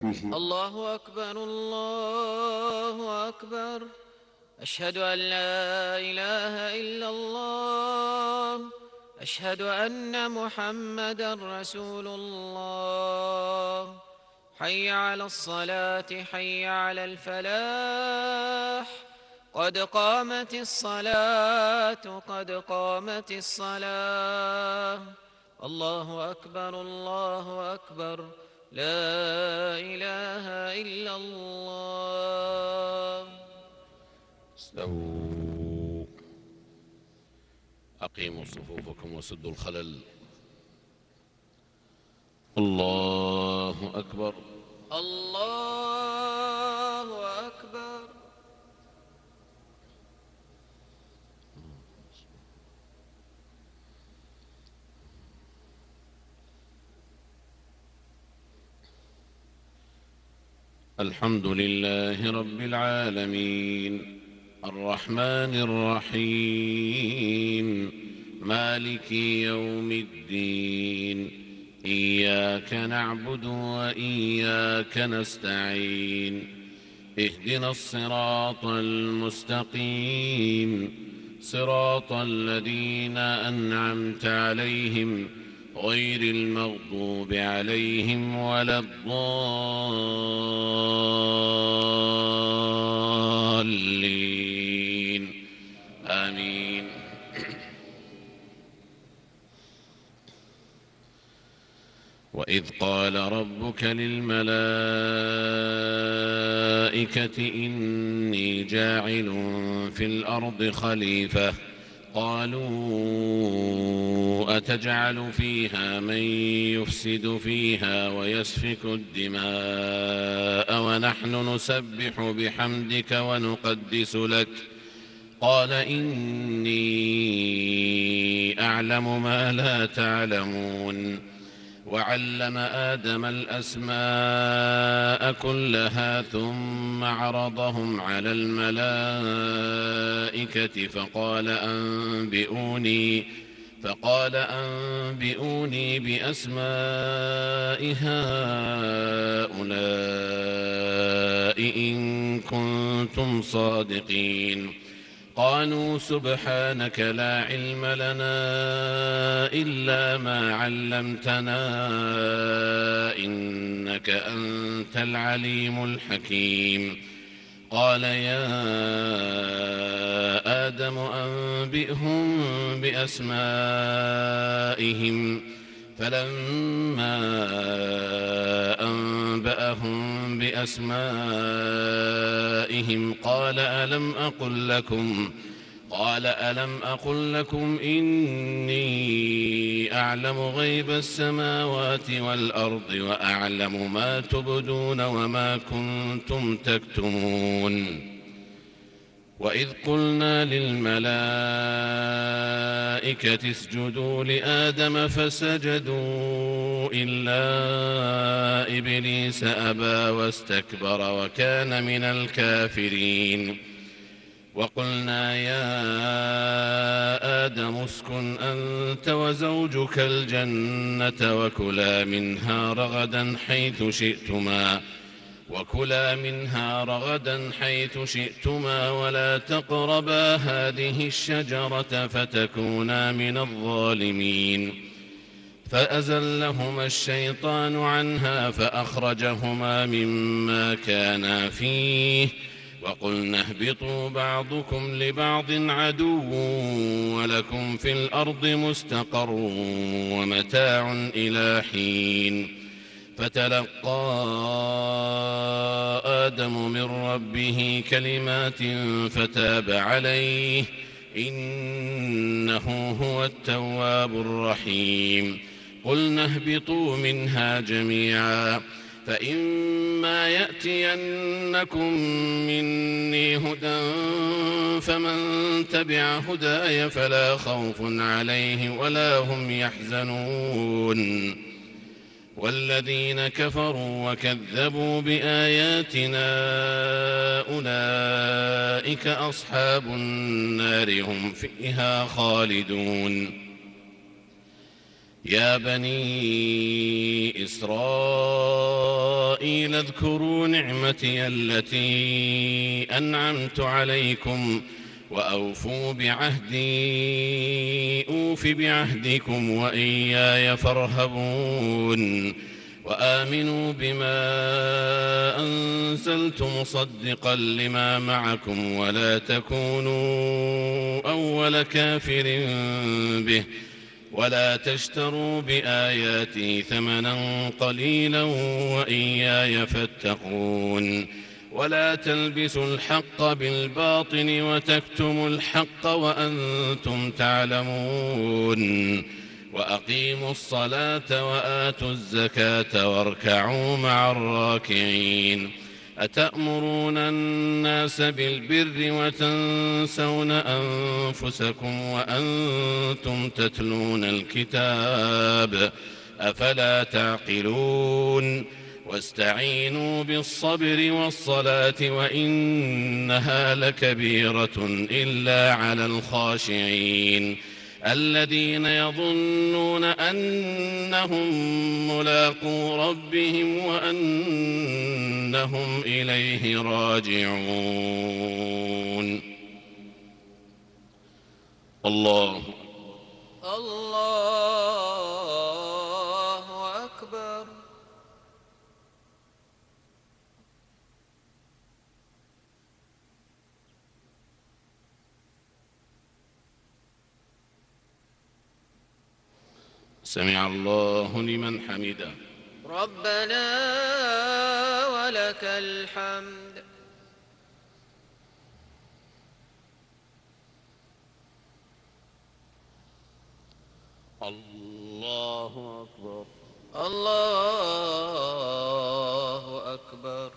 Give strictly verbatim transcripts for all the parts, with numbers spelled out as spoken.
الله أكبر الله أكبر. أشهد أن لا إله إلا الله. أشهد أن محمدا رسول الله. حي على الصلاة حي على الفلاح. قد قامت الصلاة قد قامت الصلاة. الله أكبر الله أكبر. لا إله إلا الله. استووا. أقيموا صفوفكم وسدوا الخلل. الله أكبر الله أكبر. الحمد لله رب العالمين الرحمن الرحيم مالك يوم الدين. إياك نعبد وإياك نستعين. اهدنا الصراط المستقيم صراط الذين أنعمت عليهم غير المغضوب عليهم ولا الضالين. آمين. وإذ قال ربك للملائكة إني جاعل في الأرض خليفة قالوا أتجعل فيها من يفسد فيها ويسفك الدماء ونحن نسبح بحمدك ونقدس لك قال إني أعلم ما لا تعلمون. وعلم آدم الأسماء كلها ثم عرضهم على الملائكة فقال أنبئوني فقال أنبئوني بأسماء هؤلاء إن كنتم صادقين. قالوا سبحانك لا علم لنا إلا ما علمتنا إنك أنت العليم الحكيم. قال يا آدم أنبئهم بأسمائهم فلما أنبأهم بأسمائهم قال ألم أقل لكم قال ألم أقل لكم إني أعلم غيب السماوات والأرض وأعلم ما تبدون وما كنتم تكتمون. وإذ قلنا للملائكة اسجدوا لآدم فسجدوا إلا إبليس أبى واستكبر وكان من الكافرين. وقلنا يا آدم اسكن أنت وزوجك الجنة وكلا منها رغدا حيث شئتما وكلا منها رغدا حيث شئتما ولا تقربا هذه الشجرة فتكونا من الظالمين. فأزلهما الشيطان عنها فأخرجهما مما كانا فيه وقلنا اهبطوا بعضكم لبعض عدو ولكم في الأرض مستقر ومتاع إلى حين. فتلقى آدم من ربه كلمات فتاب عليه إنه هو التواب الرحيم. قلنا اهبطوا منها جميعا فإما يأتينكم مني هدى فمن تبع هداي فلا خوف عليه ولا هم يحزنون. والذين كفروا وكذبوا بآياتنا أولئك أصحاب النار هم فيها خالدون. يا بني إسرائيل اذكروا نعمتي التي أنعمت عليكم وأوفوا بعهدي أوف بعهدكم وإياي فارهبون وآمنوا بما أنزلت مصدقا لما معكم ولا تكونوا أول كافر به ولا تشتروا بآياتي ثمنا قليلا وإياي فاتقون ولا تلبسوا الحق بالباطل وتكتموا الحق وأنتم تعلمون وأقيموا الصلاة وآتوا الزكاة واركعوا مع الراكعين أتأمرون الناس بالبر وتنسون أنفسكم وأنتم تتلون الكتاب أفلا تعقلون واستعينوا بالصبر والصلاة وإنها لكبيرة إلا على الخاشعين الذين يظنون أنهم ملاقو ربهم وأنهم إليه راجعون. الله الله أكبر. سمع الله لمن حمده. ربنا ولك الحمد. الله أكبر. الله أكبر.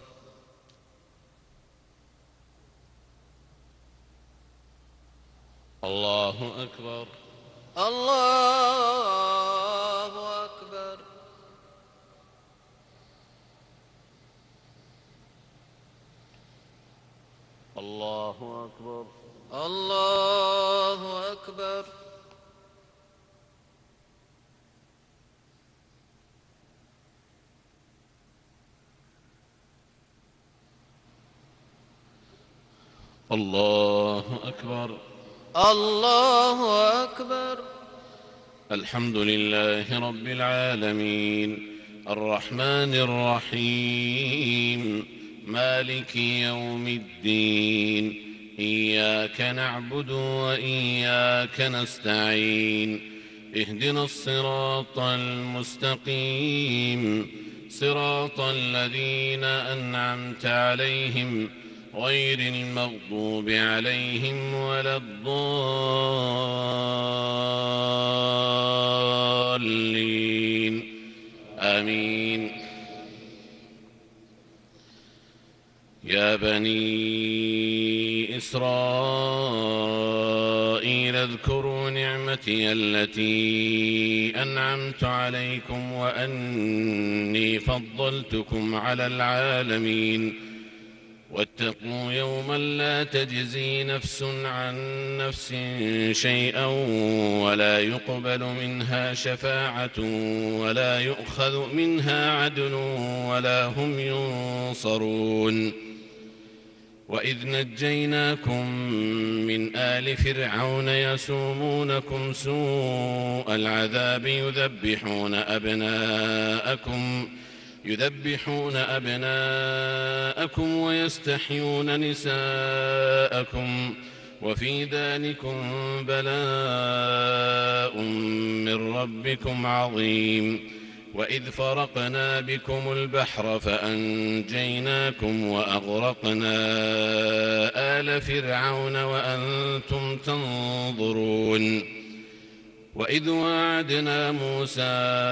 الله أكبر. الله أكبر. الله أكبر. الله أكبر. الله أكبر. الله أكبر. الحمد لله رب العالمين الرحمن الرحيم مالك يوم الدين إياك نعبد وإياك نستعين اهدنا الصراط المستقيم صراط الذين أنعمت عليهم غير المغضوب عليهم ولا الضالين آمين. يا بني إسرائيل اذكروا نعمتي التي أنعمت عليكم وأني فضلتكم على العالمين واتقوا يوما لا تجزي نفس عن نفس شيئا ولا يقبل منها شفاعة ولا يؤخذ منها عدل ولا هم ينصرون. وإذ نجيناكم من آل فرعون يسومونكم سوء العذاب يذبحون أبناءكم يذبحون أبناءكم ويستحيون نساءكم وفي ذلكم بلاء من ربكم عظيم. وإذ فرقنا بكم البحر فأنجيناكم وأغرقنا آل فرعون وأنتم تنظرون. وإذ واعدنا موسى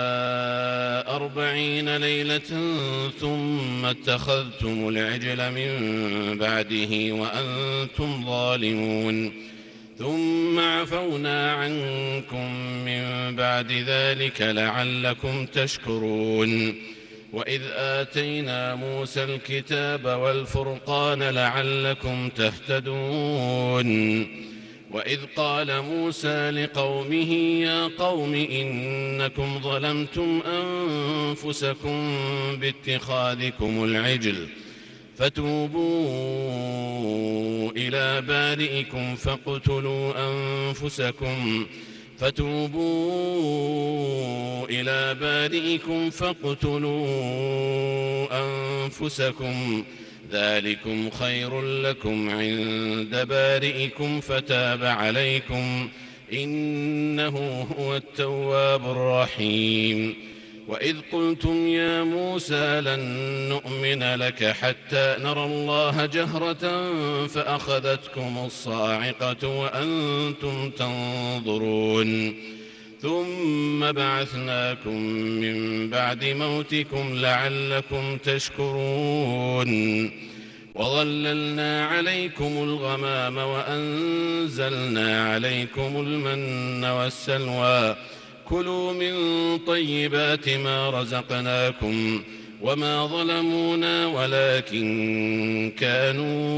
أربعين ليلة ثم اتخذتم العجل من بعده وأنتم ظالمون ثم عفونا عنكم من بعد ذلك لعلكم تشكرون. وإذ آتينا موسى الكتاب والفرقان لعلكم تهتدون. وإذ قال موسى لقومه يا قوم إنكم ظلمتم أنفسكم باتخاذكم العجل فتوبوا إلى بارئكم فاقتلوا أنفسكم فتوبوا إلى بارئكم فاقتلوا أنفسكم ذلكم خير لكم عند بارئكم فتاب عليكم إنه هو التواب الرحيم وإذ قلتم يا موسى لن نؤمن لك حتى نرى الله جهرة فأخذتكم الصاعقة وأنتم تنظرون ثم بعثناكم من بعد موتكم لعلكم تشكرون وظللنا عليكم الغمام وأنزلنا عليكم المن والسلوى كلوا من طيبات ما رزقناكم وما ظلمونا ولكن كانوا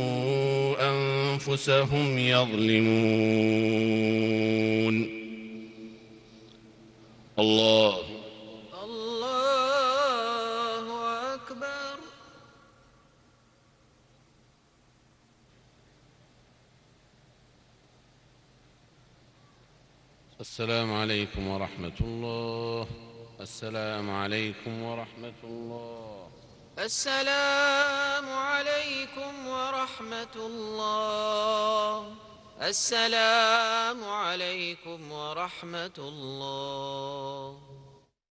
أنفسهم يظلمون. الله الله أكبر. السلام عليكم ورحمة الله. السلام عليكم ورحمة الله. السلام عليكم ورحمة الله. السلام عليكم ورحمة الله.